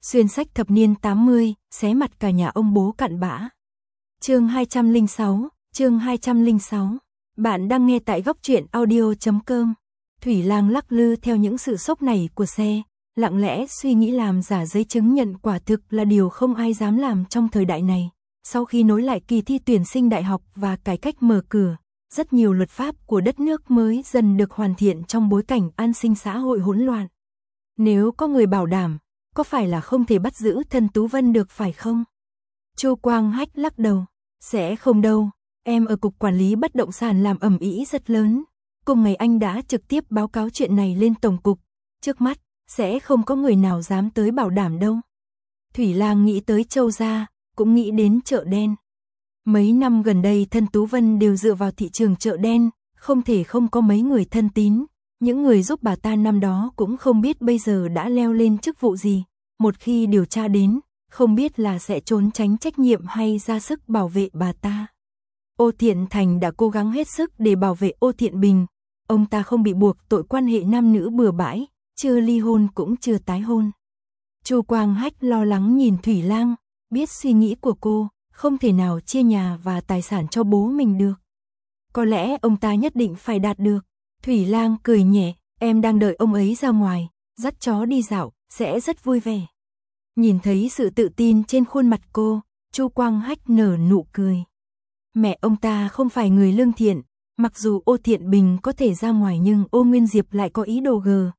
Xuyên sách thập niên 80, xé mặt cả nhà ông bố cặn bã. Chương 206, chương 206. Bạn đang nghe tại góc truyện audio.com. Thủy Lang lắc lư theo những sự sốc này của xe, lặng lẽ suy nghĩ làm giả giấy chứng nhận quả thực là điều không ai dám làm trong thời đại này. Sau khi nối lại kỳ thi tuyển sinh đại học và cải cách mở cửa, rất nhiều luật pháp của đất nước mới dần được hoàn thiện trong bối cảnh an sinh xã hội hỗn loạn. Nếu có người bảo đảm, có phải là không thể bắt giữ Thân Tú Vân được phải không? Chu Quang Hách lắc đầu, sẽ không đâu, em ở cục quản lý bất động sản làm ầm ĩ rất lớn. Cùng ngày anh đã trực tiếp báo cáo chuyện này lên tổng cục, trước mắt, sẽ không có người nào dám tới bảo đảm đâu. Thủy Lang nghĩ tới Châu gia, cũng nghĩ đến chợ đen. Mấy năm gần đây Thân Tú Vân đều dựa vào thị trường chợ đen, không thể không có mấy người thân tín. Những người giúp bà ta năm đó cũng không biết bây giờ đã leo lên chức vụ gì. Một khi điều tra đến, không biết là sẽ trốn tránh trách nhiệm hay ra sức bảo vệ bà ta. Ô Thiện Thành đã cố gắng hết sức để bảo vệ Ô Thiện Bình. Ông ta không bị buộc tội quan hệ nam nữ bừa bãi, chưa ly hôn cũng chưa tái hôn. Chu Quang Hách lo lắng nhìn Thủy Lang, biết suy nghĩ của cô, không thể nào chia nhà và tài sản cho bố mình được. Có lẽ ông ta nhất định phải đạt được. Thủy Lang cười nhẹ, em đang đợi ông ấy ra ngoài, dắt chó đi dạo, sẽ rất vui vẻ. Nhìn thấy sự tự tin trên khuôn mặt cô, Chu Quang Hách nở nụ cười. Mẹ ông ta không phải người lương thiện, mặc dù Ô Thiện Bình có thể ra ngoài nhưng Ô Nguyên Diệp lại có ý đồ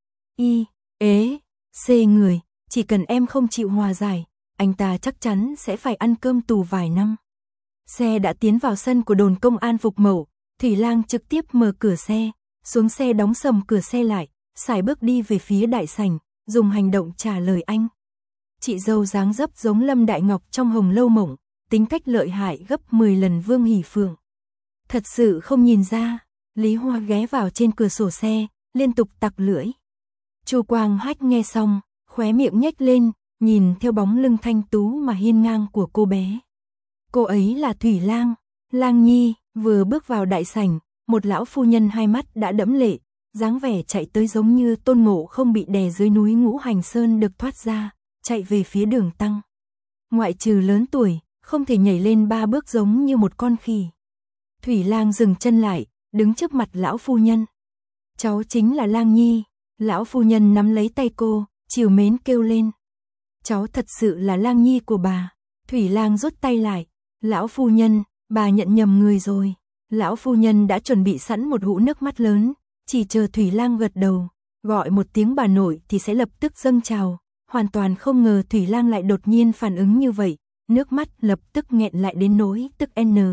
C người, chỉ cần em không chịu hòa giải, anh ta chắc chắn sẽ phải ăn cơm tù vài năm. Xe đã tiến vào sân của đồn công an Phục Mậu, Thủy Lang trực tiếp mở cửa xe, xuống xe đóng sầm cửa xe lại, sải bước đi về phía đại sảnh, dùng hành động trả lời anh. Chị dâu dáng dấp giống Lâm Đại Ngọc trong Hồng Lâu Mộng, tính cách lợi hại gấp 10 lần Vương Hỷ Phượng. Thật sự không nhìn ra, Lý Hoa ghé vào trên cửa sổ xe, liên tục tặc lưỡi. Chu Quang Hách nghe xong, khóe miệng nhếch lên, nhìn theo bóng lưng thanh tú mà hiên ngang của cô bé. Cô ấy là Thủy Lang, Lang Nhi. Vừa bước vào đại sảnh, một lão phu nhân hai mắt đã đẫm lệ, dáng vẻ chạy tới giống như Tôn Ngộ không bị đè dưới núi Ngũ Hành Sơn được thoát ra, chạy về phía Đường Tăng. Ngoại trừ lớn tuổi, không thể nhảy lên 3 bước giống như một con khỉ. Thủy Lang dừng chân lại, đứng trước mặt lão phu nhân. Cháu chính là Lang Nhi. Lão phu nhân nắm lấy tay cô, trìu mến kêu lên. Cháu thật sự là Lang Nhi của bà. Thủy Lang rút tay lại. Lão phu nhân, bà nhận nhầm người rồi. Lão phu nhân đã chuẩn bị sẵn một hũ nước mắt lớn, chỉ chờ Thủy Lang gật đầu, gọi một tiếng bà nội thì sẽ lập tức dâng trào. Hoàn toàn không ngờ Thủy Lang lại đột nhiên phản ứng như vậy, nước mắt lập tức nghẹn lại đến nỗi tức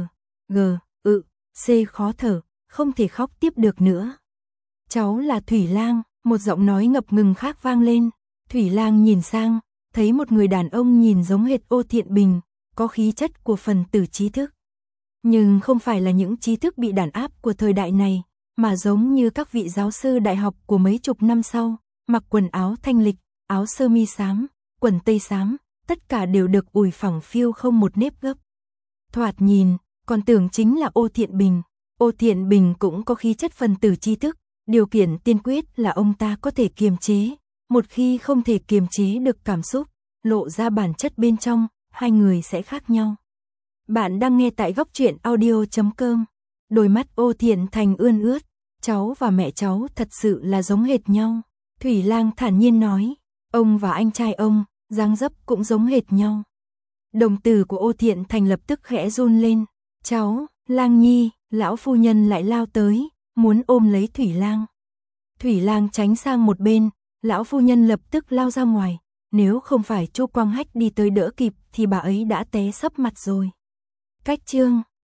C khó thở, không thể khóc tiếp được nữa. Cháu là Thủy Lang, một giọng nói ngập ngừng khác vang lên. Thủy Lang nhìn sang, thấy một người đàn ông nhìn giống hệt Ô Thiện Bình, có khí chất của phần tử trí thức. Nhưng không phải là những trí thức bị đàn áp của thời đại này, mà giống như các vị giáo sư đại học của mấy chục năm sau, mặc quần áo thanh lịch, áo sơ mi xám, quần tây xám, tất cả đều được ủi phẳng phiu không một nếp gấp. Thoạt nhìn, còn tưởng chính là Ô Thiện Bình. Ô Thiện Bình cũng có khí chất phần tử trí thức, điều kiện tiên quyết là ông ta có thể kiềm chế. Một khi không thể kiềm chế được cảm xúc, lộ ra bản chất bên trong, hai người sẽ khác nhau. Bạn đang nghe tại góc truyện audio.com. Đôi mắt Ô Thiện Thành ươn ướt, cháu và mẹ cháu thật sự là giống hệt nhau. Thủy Lang thản nhiên nói, ông và anh trai ông, dáng dấp cũng giống hệt nhau. Đồng tử của Ô Thiện Thành lập tức khẽ run lên. Cháu, Lang Nhi, lão phu nhân lại lao tới, muốn ôm lấy Thủy Lang. Thủy Lang tránh sang một bên, lão phu nhân lập tức lao ra ngoài. Nếu không phải Chu Quang Hách đi tới đỡ kịp thì bà ấy đã té sấp mặt rồi. Cách chương